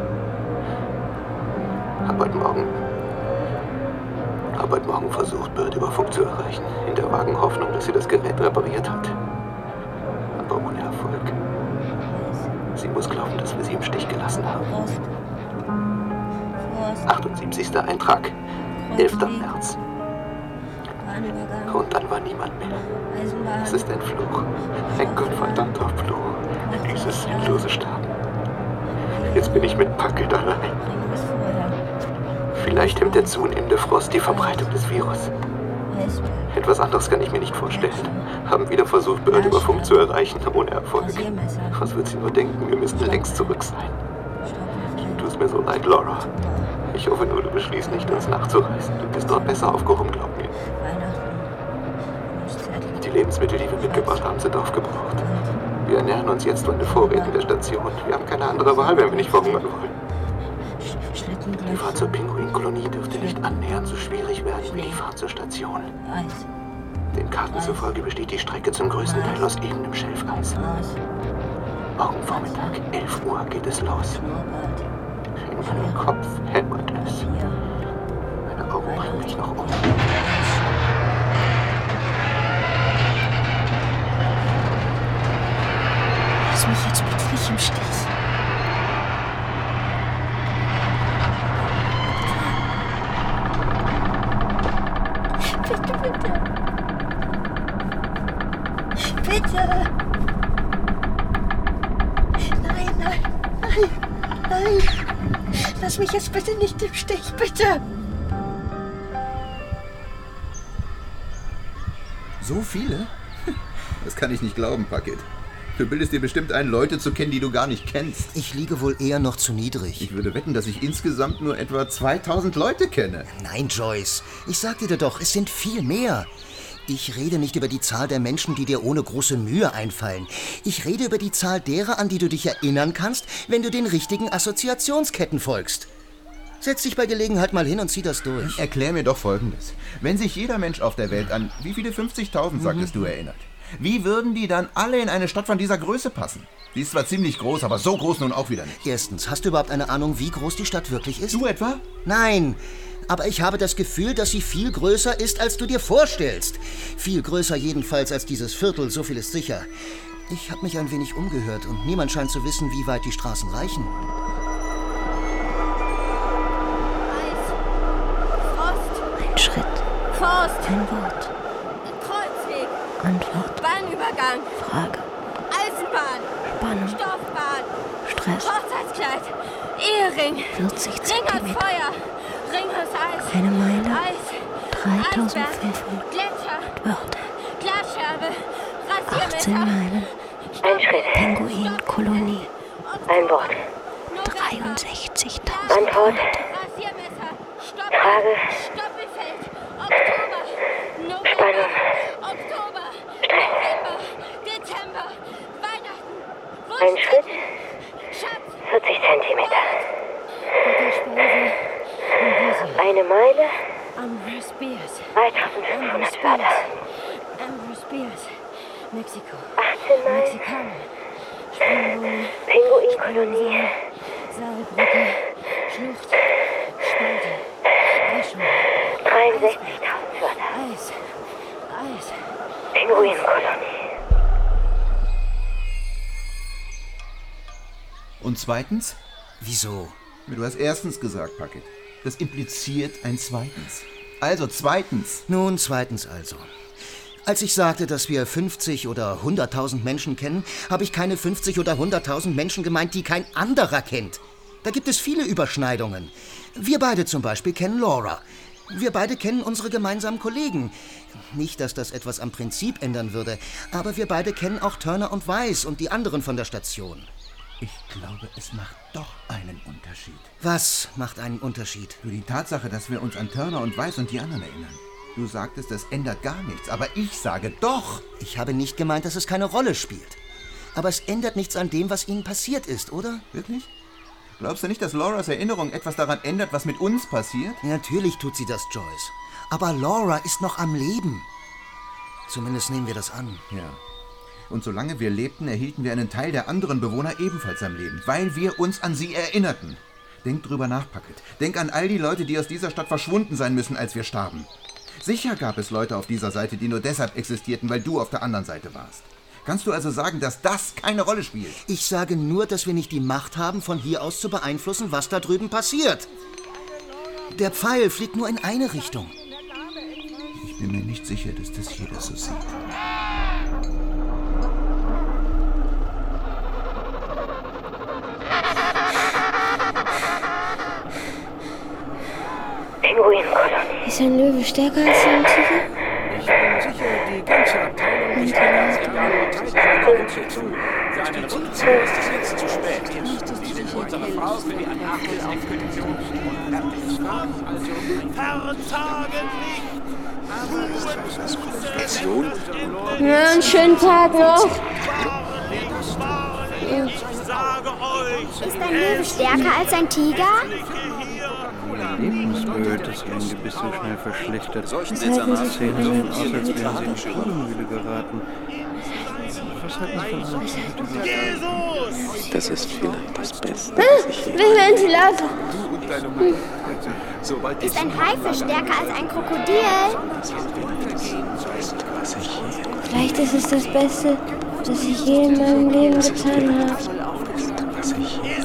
Hab heute Morgen... Hab heute Morgen versucht, Bird über Funk zu erreichen. In der vagen Hoffnung, dass sie das Gerät repariert hat. Aber ohne Erfolg. Sie muss glauben, dass wir sie im Stich gelassen haben. achtundsiebzigster Eintrag, elfter März. Und dann war niemand mehr. Es ist ein Fluch. Ein gottverdammter Fluch. Dieses sinnlose Sterben. Jetzt bin ich mit Puckett allein. Vielleicht hemmt der zunehmende Frost die Verbreitung des Virus. Etwas anderes kann ich mir nicht vorstellen. Haben wieder versucht, Bird über Funk zu erreichen, ohne Erfolg. Was wird sie nur denken? Wir müssten längst zurück sein. Tut mir so leid, Laura. Ich hoffe nur, du beschließt nicht, uns nachzureißen. Du bist dort besser aufgehoben, glaub mir. Die Lebensmittel, die wir mitgebracht haben, sind aufgebraucht. Wir ernähren uns jetzt von den Vorräten der Station. Wir haben keine andere Wahl, wenn wir nicht verhungern wollen. Die Fahrt zur Pinguinkolonie dürfte nicht annähernd so schwierig werden wie die Fahrt zur Station. Den Karten zufolge besteht die Strecke zum größten Teil aus ebenem Schelfeis. Morgen Vormittag, elf Uhr, geht es los. In meinem Kopf hämmert es. Meine Augen bringen mich noch um. Lass mich jetzt bitte nicht im Stich. Bitte, bitte. Bitte. Nein, nein, nein, nein. Lass mich jetzt bitte nicht im Stich, bitte. So viele? Das kann ich nicht glauben, Puckett. Du bildest dir bestimmt ein, Leute zu kennen, die du gar nicht kennst. Ich liege wohl eher noch zu niedrig. Ich würde wetten, dass ich insgesamt nur etwa zweitausend Leute kenne. Nein, Joyce. Ich sagte dir doch, es sind viel mehr. Ich rede nicht über die Zahl der Menschen, die dir ohne große Mühe einfallen. Ich rede über die Zahl derer, an die du dich erinnern kannst, wenn du den richtigen Assoziationsketten folgst. Setz dich bei Gelegenheit mal hin und zieh das durch. Erklär mir doch Folgendes. Wenn sich jeder Mensch auf der Welt an, wie viele fünfzigtausend, sagtest mhm. du, erinnert, Wie würden die dann alle in eine Stadt von dieser Größe passen? Die ist zwar ziemlich groß, aber so groß nun auch wieder nicht. Erstens, hast du überhaupt eine Ahnung, wie groß die Stadt wirklich ist? Du etwa? Nein, aber ich habe das Gefühl, dass sie viel größer ist, als du dir vorstellst. Viel größer jedenfalls als dieses Viertel, so viel ist sicher. Ich habe mich ein wenig umgehört und niemand scheint zu wissen, wie weit die Straßen reichen. Ein Schritt. Faust. Ein Wort. Kreuzweg. Antwort. Bahnübergang. Frage. Eisenbahn. Spannung. Stoffbahn. Stress. Hochzeitskleid. Ehering. vierzig Ring aus Zentimeter. Feuer. Ring aus Eis. Eine Meile. Eis. dreitausendfünfhundert Gletscher. Wörter. Glasscherbe. achtzehn Rasiermesser. Meilen. Ein Schritt. Pinguinkolonie. Ein Wort. dreiundsechzigtausend Antwort. Rasiermesser. Stopp. Frage. Stoppelfeld. Oktober. November. Spannung. Oktober. Stress. November. Dezember. Weihnachten. Ein Schritt. Schatz. vierzig Zentimeter. Speise. Eine Meile. Ambrose Bierce. dreitausendfünfhundert Wörter. Ambrose Bierce. Mexiko. achtzehn Meilen. Mexikaner. Springbrunnen. Pinguinkolonie. Saalbrücke. Schlucht. Spalte. Eisschule. dreiundsechzigtausend Wörter. Eis. Eis. Pinguinkolonie. Und zweitens? Wieso? Du hast erstens gesagt, Puckett. Das impliziert ein zweitens. Also zweitens. Nun, zweitens also. Als ich sagte, dass wir fünfzig oder hunderttausend Menschen kennen, habe ich keine fünfzig oder hunderttausend Menschen gemeint, die kein anderer kennt. Da gibt es viele Überschneidungen. Wir beide zum Beispiel kennen Laura. Wir beide kennen unsere gemeinsamen Kollegen. Nicht, dass das etwas am Prinzip ändern würde, aber wir beide kennen auch Turner und Weiss und die anderen von der Station. Ich glaube, es macht doch einen Unterschied. Was macht einen Unterschied? Für die Tatsache, dass wir uns an Turner und Weiss und die anderen erinnern. Du sagtest, das ändert gar nichts, aber ich sage doch. Ich habe nicht gemeint, dass es keine Rolle spielt. Aber es ändert nichts an dem, was ihnen passiert ist, oder? Wirklich? Glaubst du nicht, dass Lauras Erinnerung etwas daran ändert, was mit uns passiert? Natürlich tut sie das, Joyce. Aber Laura ist noch am Leben. Zumindest nehmen wir das an. Ja. Und solange wir lebten, erhielten wir einen Teil der anderen Bewohner ebenfalls am Leben, weil wir uns an sie erinnerten. Denk drüber nach, Puckett. Denk an all die Leute, die aus dieser Stadt verschwunden sein müssen, als wir starben. Sicher gab es Leute auf dieser Seite, die nur deshalb existierten, weil du auf der anderen Seite warst. Kannst du also sagen, dass das keine Rolle spielt? Ich sage nur, dass wir nicht die Macht haben, von hier aus zu beeinflussen, was da drüben passiert. Der Pfeil fliegt nur in eine Richtung. Ich bin mir nicht sicher, dass das jeder so sieht. Pinguinkolonie. Ist ein Löwe stärker als ein Tiger? Ich bin sicher, die ganze Abteilung ist ganz egal. Für einen Rückzug ist es jetzt zu spät. Die sind unsere Frau für die Anarchis-Expedition und fertig waren also verzagen nicht. Ja, einen schönen Tag noch. Ist ein Löwe stärker als ein Tiger? Lebensbild des ihren Gebisses so schnell verschlechtert. Das sehen so aus, als wären sie in die Stubenmühle geraten. Was halten Sie von Jesus? Das ist vielleicht das Beste, was ich je... Ventilator. Ist ein Haifisch stärker als ein Krokodil? Vielleicht ist es das Beste, das ich je in meinem Leben getan habe. Was ich je...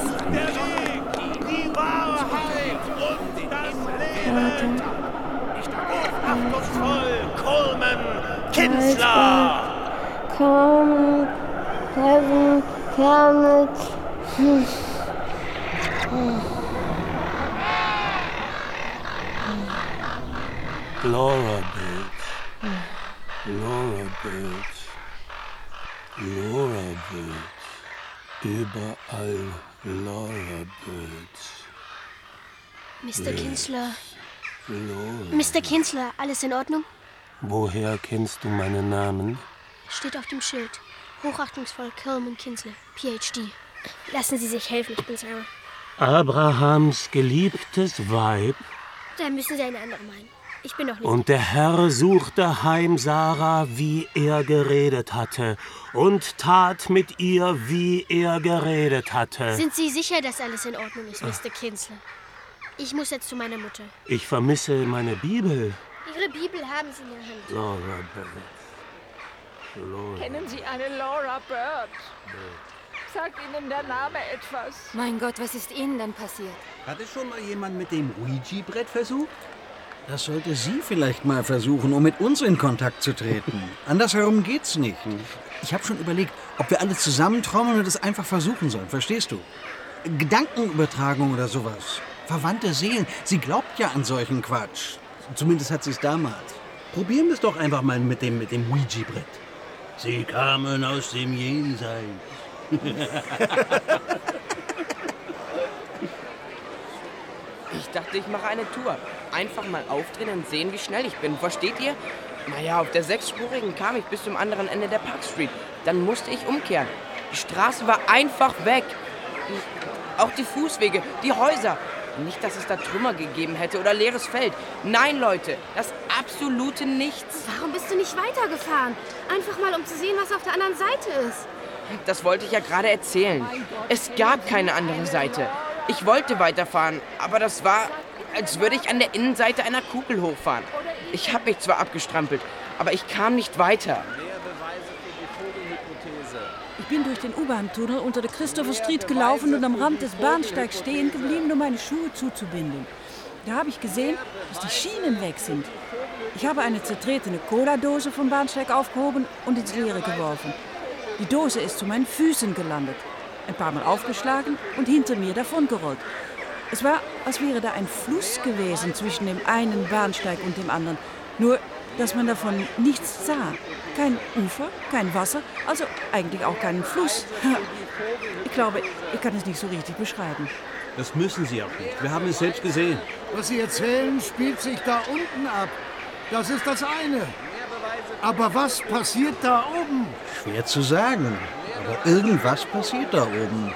Coleman Kinsler! Coleman, Kevin, Kermit. Hm. Laura Birds. Laura Birds. Laura Birds. Überall Laura Birds. Mister Kinsler. Laura. Mister Kinsler, alles in Ordnung? Woher kennst du meinen Namen? Steht auf dem Schild. Hochachtungsvoll Coleman Kinsler, P H D. Lassen Sie sich helfen, ich bin Sarah. Abrahams geliebtes Weib. Da müssen Sie eine andere meinen. Ich bin doch nicht... Und der Herr suchte heim Sarah, wie er geredet hatte, und tat mit ihr, wie er geredet hatte. Sind Sie sicher, dass alles in Ordnung ist, Mister Kinsler? Ich muss jetzt zu meiner Mutter. Ich vermisse meine Bibel. Ihre Bibel haben Sie in der Hand. Laura Bird. Laura. Kennen Sie eine Laura Bird? Sagt Ihnen der Name etwas? Mein Gott, was ist Ihnen denn passiert? Hatte schon mal jemand mit dem Ouija-Brett versucht? Das sollte sie vielleicht mal versuchen, um mit uns in Kontakt zu treten. Andersherum geht's nicht. Ich habe schon überlegt, ob wir alle zusammentrommeln und es einfach versuchen sollen. Verstehst du? Gedankenübertragung oder sowas. Verwandte Seelen. Sie glaubt ja an solchen Quatsch. Zumindest hat sie es damals. Probieren wir es doch einfach mal mit dem, mit dem Ouija-Brett. Sie kamen aus dem Jenseits. Ich dachte, ich mache eine Tour. Einfach mal aufdrehen und sehen, wie schnell ich bin. Versteht ihr? Naja, auf der sechsspurigen kam ich bis zum anderen Ende der Park Street. Dann musste ich umkehren. Die Straße war einfach weg. Auch die Fußwege, die Häuser. Nicht, dass es da Trümmer gegeben hätte oder leeres Feld. Nein, Leute, das absolute Nichts. Warum bist du nicht weitergefahren? Einfach mal, um zu sehen, was auf der anderen Seite ist. Das wollte ich ja gerade erzählen. Es gab keine andere Seite. Ich wollte weiterfahren, aber das war, als würde ich an der Innenseite einer Kugel hochfahren. Ich habe mich zwar abgestrampelt, aber ich kam nicht weiter. Ich bin durch den U-Bahn-Tunnel unter der Christopher Street gelaufen und am Rand des Bahnsteigs stehen geblieben, um meine Schuhe zuzubinden. Da habe ich gesehen, dass die Schienen weg sind. Ich habe eine zertretene Cola-Dose vom Bahnsteig aufgehoben und ins Leere geworfen. Die Dose ist zu meinen Füßen gelandet, ein paar Mal aufgeschlagen und hinter mir davongerollt. Es war, als wäre da ein Fluss gewesen zwischen dem einen Bahnsteig und dem anderen. Nur, dass man davon nichts sah. Kein Ufer, kein Wasser, also eigentlich auch keinen Fluss. Ich glaube, ich kann es nicht so richtig beschreiben. Das müssen Sie auch nicht. Wir haben es selbst gesehen. Was Sie erzählen, spielt sich da unten ab. Das ist das eine. Aber was passiert da oben? Schwer zu sagen. Aber irgendwas passiert da oben.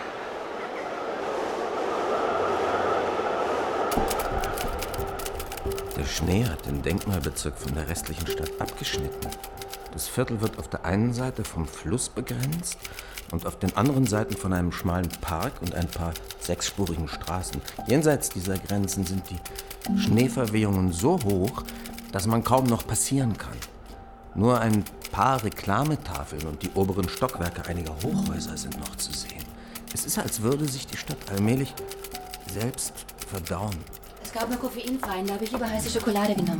Der Schnee hat den Denkmalbezirk von der restlichen Stadt abgeschnitten. Das Viertel wird auf der einen Seite vom Fluss begrenzt und auf den anderen Seiten von einem schmalen Park und ein paar sechsspurigen Straßen. Jenseits dieser Grenzen sind die Schneeverwehungen so hoch, dass man kaum noch passieren kann. Nur ein paar Reklametafeln und die oberen Stockwerke einiger Hochhäuser sind noch zu sehen. Es ist, als würde sich die Stadt allmählich selbst verdauen. Es gab nur koffeinfreien, da habe ich lieber heiße Schokolade genommen.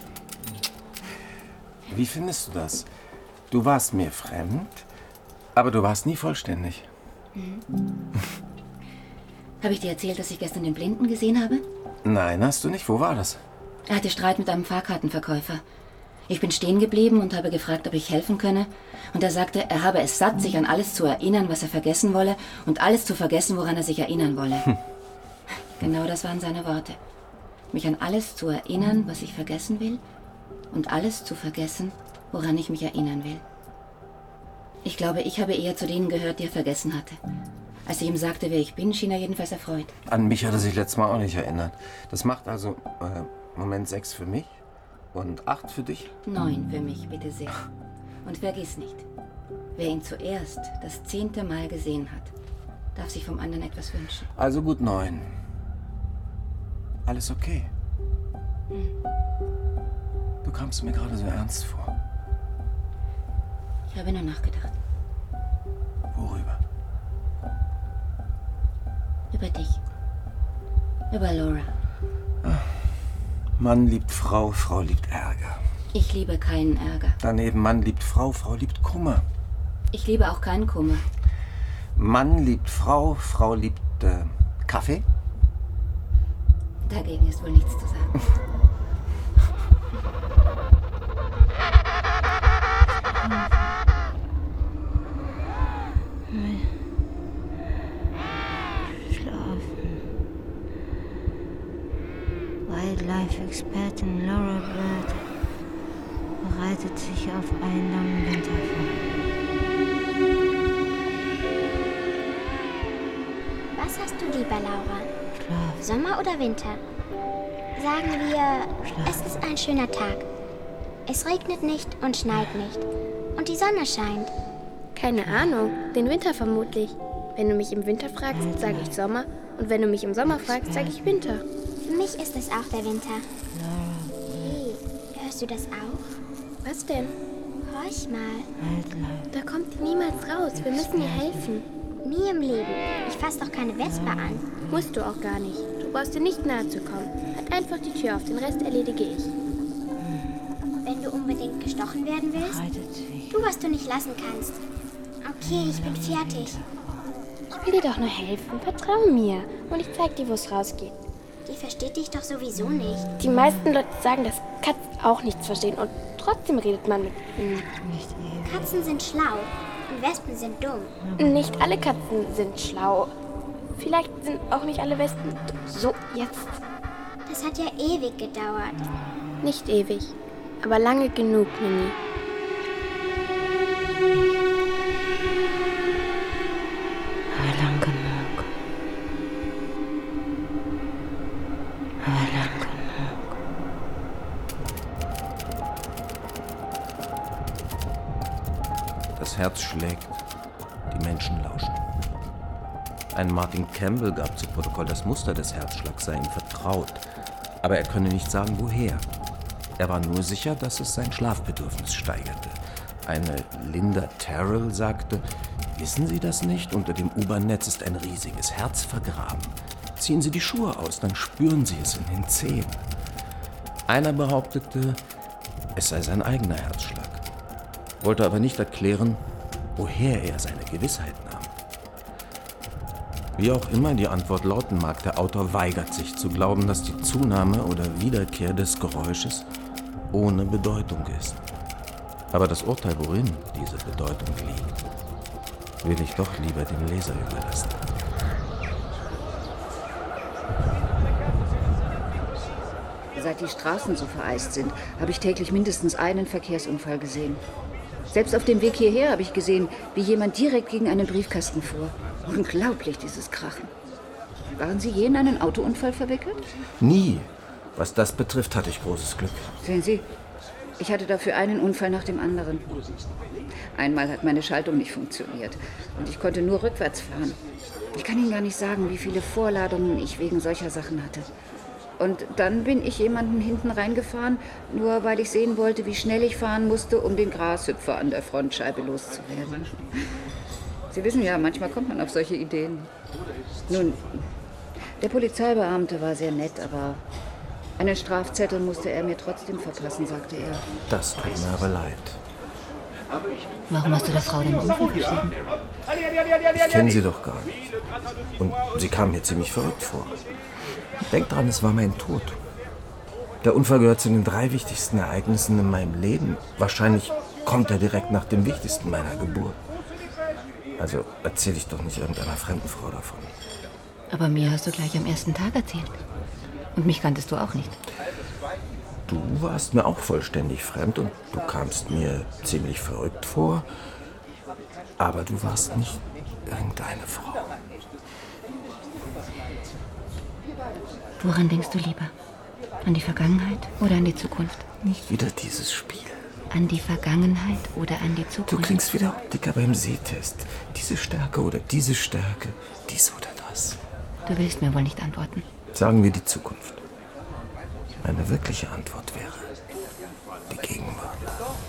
Wie findest du das? Du warst mir fremd, aber du warst nie vollständig. Mhm. Habe ich dir erzählt, dass ich gestern den Blinden gesehen habe? Nein, hast du nicht. Wo war das? Er hatte Streit mit einem Fahrkartenverkäufer. Ich bin stehen geblieben und habe gefragt, ob ich helfen könne. Und er sagte, er habe es satt, sich an alles zu erinnern, was er vergessen wolle, und alles zu vergessen, woran er sich erinnern wolle. Hm. Genau das waren seine Worte. Mich an alles zu erinnern, was ich vergessen will, und alles zu vergessen, woran ich mich erinnern will. Ich glaube, ich habe eher zu denen gehört, die er vergessen hatte. Als ich ihm sagte, wer ich bin, schien er jedenfalls erfreut. An mich hat er sich letztes Mal auch nicht erinnert. Das macht also äh, Moment sechs für mich und acht für dich? Neun für mich, bitte sehr. Und vergiss nicht, wer ihn zuerst das zehnte Mal gesehen hat, darf sich vom anderen etwas wünschen. Also gut, neun. Alles okay? Hm. Du kamst mir gerade so ernst vor. Ich habe nur nachgedacht. Worüber? Über dich. Über Laura. Ach, Mann liebt Frau, Frau liebt Ärger. Ich liebe keinen Ärger. Daneben, Mann liebt Frau, Frau liebt Kummer. Ich liebe auch keinen Kummer. Mann liebt Frau, Frau liebt äh, Kaffee. Dagegen ist wohl nichts zu sagen. Schlafen. Wildlife-Expertin Laura Bird bereitet sich auf einen langen Winter vor. Was hast du lieber, Laura? Schlaf. Sommer oder Winter? Sagen wir, es ist ein schöner Tag. Es regnet nicht und schneit nicht. Und die Sonne scheint. Keine Ahnung, den Winter vermutlich. Wenn du mich im Winter fragst, sage ich Sommer. Und wenn du mich im Sommer fragst, sage ich Winter. Für mich ist es auch der Winter. Hey, hörst du das auch? Was denn? Horch mal. Da kommt niemals raus. Wir müssen ihr helfen. Nie im Leben. Ich fass doch keine Wespe an. Musst du auch gar nicht. Du brauchst dir nicht nahe zu kommen. Halt einfach die Tür auf, den Rest erledige ich. Wenn du unbedingt gestochen werden willst, tu, was du nicht lassen kannst. Okay, ich bin fertig. Ich will dir doch nur helfen. Vertrau mir. Und ich zeig dir, wo es rausgeht. Die versteht dich doch sowieso nicht. Die meisten Leute sagen, dass Katzen auch nichts verstehen. Und trotzdem redet man mit ihnen. Katzen sind schlau. Und Wespen sind dumm. Nicht alle Katzen sind schlau. Vielleicht sind auch nicht alle Wespen so jetzt. Das hat ja ewig gedauert. Nicht ewig, aber lange genug, Mimi. Aber lang genug. Aber lang genug. Das Herz schlägt, die Menschen lauschen. Ein Martin Campbell gab zu Protokoll, das Muster des Herzschlags sei ihm vertraut, aber er könne nicht sagen, woher. Er war nur sicher, dass es sein Schlafbedürfnis steigerte. Eine Linda Terrell sagte, wissen Sie das nicht? Unter dem U-Bahn-Netz ist ein riesiges Herz vergraben. Ziehen Sie die Schuhe aus, dann spüren Sie es in den Zehen. Einer behauptete, es sei sein eigener Herzschlag, wollte aber nicht erklären, woher er seine Gewissheit nahm. Wie auch immer die Antwort lauten mag, der Autor weigert sich zu glauben, dass die Zunahme oder Wiederkehr des Geräusches ohne Bedeutung ist. Aber das Urteil, worin diese Bedeutung liegt, will ich doch lieber dem Leser überlassen. Seit die Straßen so vereist sind, habe ich täglich mindestens einen Verkehrsunfall gesehen. Selbst auf dem Weg hierher habe ich gesehen, wie jemand direkt gegen einen Briefkasten fuhr. Unglaublich, dieses Krachen. Waren Sie je in einen Autounfall verwickelt? Nie. Was das betrifft, hatte ich großes Glück. Sehen Sie, ich hatte dafür einen Unfall nach dem anderen. Einmal hat meine Schaltung nicht funktioniert und ich konnte nur rückwärts fahren. Ich kann Ihnen gar nicht sagen, wie viele Vorladungen ich wegen solcher Sachen hatte. Und dann bin ich jemanden hinten reingefahren, nur weil ich sehen wollte, wie schnell ich fahren musste, um den Grashüpfer an der Frontscheibe loszuwerden. Sie wissen ja, manchmal kommt man auf solche Ideen. Nun, der Polizeibeamte war sehr nett, aber einen Strafzettel musste er mir trotzdem verpassen, sagte er. Das tut mir aber leid. Warum hast du der Frau den Unfall verschrieben? Ich kenne sie doch gar nicht. Und sie kam mir ziemlich verrückt vor. Denk dran, es war mein Tod. Der Unfall gehört zu den drei wichtigsten Ereignissen in meinem Leben. Wahrscheinlich kommt er direkt nach dem wichtigsten meiner Geburt. Also erzähle ich doch nicht irgendeiner fremden Frau davon. Aber mir hast du gleich am ersten Tag erzählt. Und mich kanntest du auch nicht. Du warst mir auch vollständig fremd und du kamst mir ziemlich verrückt vor. Aber du warst nicht irgendeine Frau. Woran denkst du lieber? An die Vergangenheit oder an die Zukunft? Nicht wieder dieses Spiel. An die Vergangenheit oder an die Zukunft? Du klingst wie der Optiker beim Sehtest. Diese Stärke oder diese Stärke, dies oder das. Du willst mir wohl nicht antworten. Sagen wir die Zukunft. Eine wirkliche Antwort wäre die Gegenwart.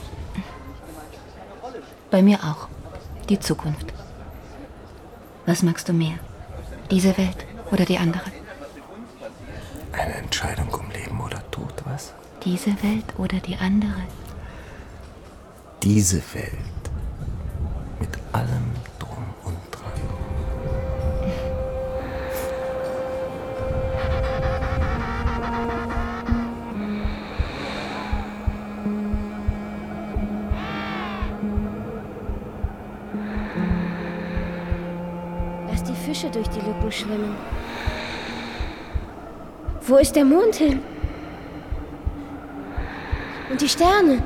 Bei mir auch. Die Zukunft. Was magst du mehr? Diese Welt oder die andere? Eine Entscheidung um Leben oder Tod, was? Diese Welt oder die andere? Diese Welt. Mit allem drum und dran. Lass die Fische durch die Lücken schwimmen. Wo ist der Mond hin? Und die Sterne?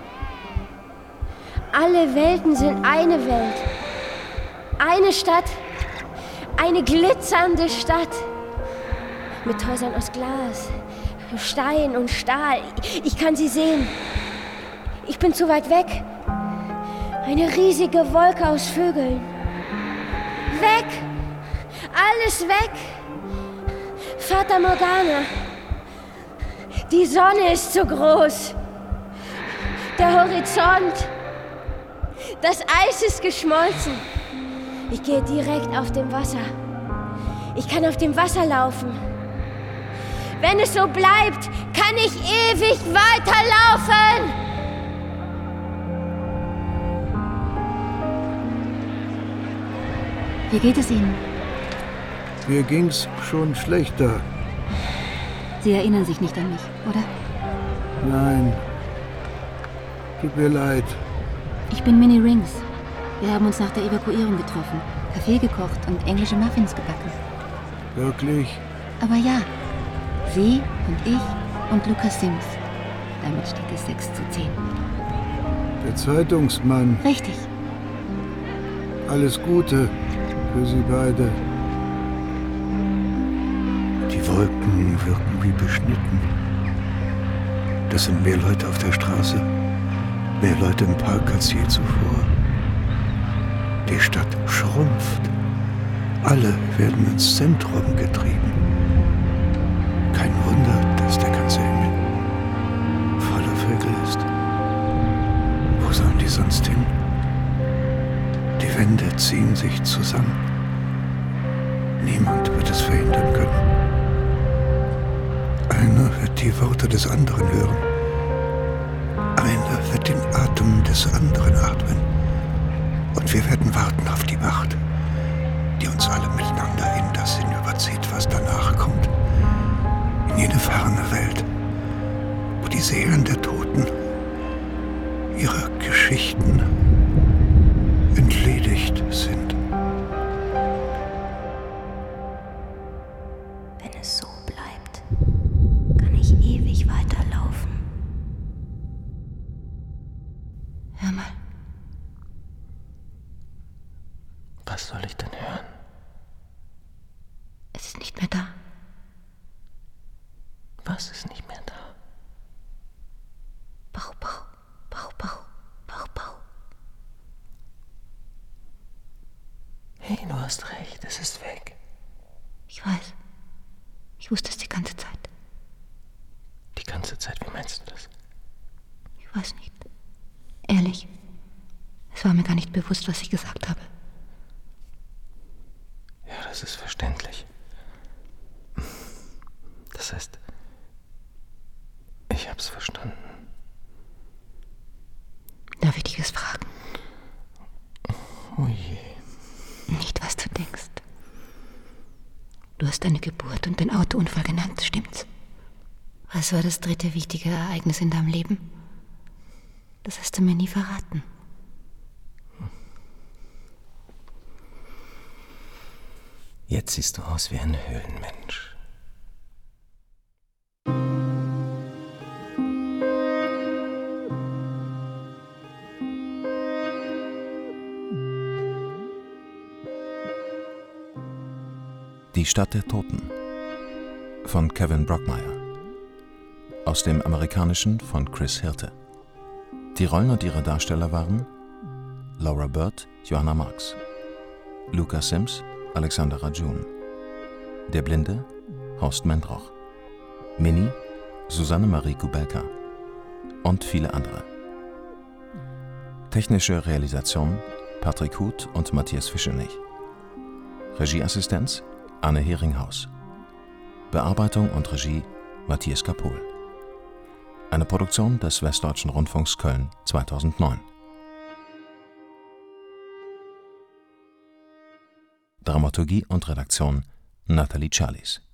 Alle Welten sind eine Welt. Eine Stadt. Eine glitzernde Stadt. Mit Häusern aus Glas. Stein und Stahl. Ich kann sie sehen. Ich bin zu weit weg. Eine riesige Wolke aus Vögeln. Weg! Alles weg! Fata Morgana. Die Sonne ist zu groß. Der Horizont. Das Eis ist geschmolzen. Ich gehe direkt auf dem Wasser. Ich kann auf dem Wasser laufen. Wenn es so bleibt, kann ich ewig weiterlaufen. Wie geht es Ihnen? Mir ging's schon schlechter. Sie erinnern sich nicht an mich, oder? Nein. Tut mir leid. Ich bin Minnie Rings. Wir haben uns nach der Evakuierung getroffen, Kaffee gekocht und englische Muffins gebacken. Wirklich? Aber ja, Sie und ich und Lucas Sims. Damit steht es sechs zu zehn. Der Zeitungsmann. Richtig. Alles Gute für Sie beide. Die Wolken wirken wie beschnitten. Das sind mehr Leute auf der Straße, mehr Leute im Park als je zuvor. Die Stadt schrumpft. Alle werden ins Zentrum getrieben. Kein Wunder, dass der ganze Himmel voller Vögel ist. Wo sollen die sonst hin? Die Wände ziehen sich zusammen. Niemand wird es verhindern können. Einer wird die Worte des anderen hören. Einer wird den Atem des anderen atmen. Und wir werden warten auf die Wacht, die uns alle miteinander in das hinüberzieht, was danach kommt. In jene ferne Welt, wo die Seelen der Toten ihrer Geschichten entledigt sind. Wenn es so bleibt, kann ich ewig weiterlaufen. Hör mal. Was soll ich denn hören? Es ist nicht mehr da. Was ist nicht mehr da? Bau, bau, bau, bau, bau, bau. Hey, du hast recht, es ist weg. Ich weiß. Ich wusste es die ganze Zeit. Die ganze Zeit, wie meinst du das? Ich weiß nicht. Ehrlich. Es war mir gar nicht bewusst, was ich gesagt habe. Ja, das ist verständlich. Das heißt, ich hab's verstanden. Darf ich dich was fragen? Oh je. Nicht, was du denkst. Du hast deine Geburt und den Autounfall genannt, stimmt's? Was war das dritte wichtige Ereignis in deinem Leben? Das hast du mir nie verraten. Jetzt siehst du aus wie ein Höhlenmensch. Die Stadt der Toten von Kevin Brockmeyer. Aus dem Amerikanischen von Chris Hirte. Die Rollen und ihre Darsteller waren Laura Bird, Johanna Marx, Lucas Sims, Alexander Rajun, Der Blinde, Horst Mendroch, Minnie, Susanne Marie Kubelka und viele andere. Technische Realisation Patrick Huth und Matthias Fischelnich. Regieassistenz Anne Heringhaus. Bearbeitung und Regie Matthias Kapohl. Eine Produktion des Westdeutschen Rundfunks Köln zweitausendneun. Dramaturgie und Redaktion Nathalie Charlies.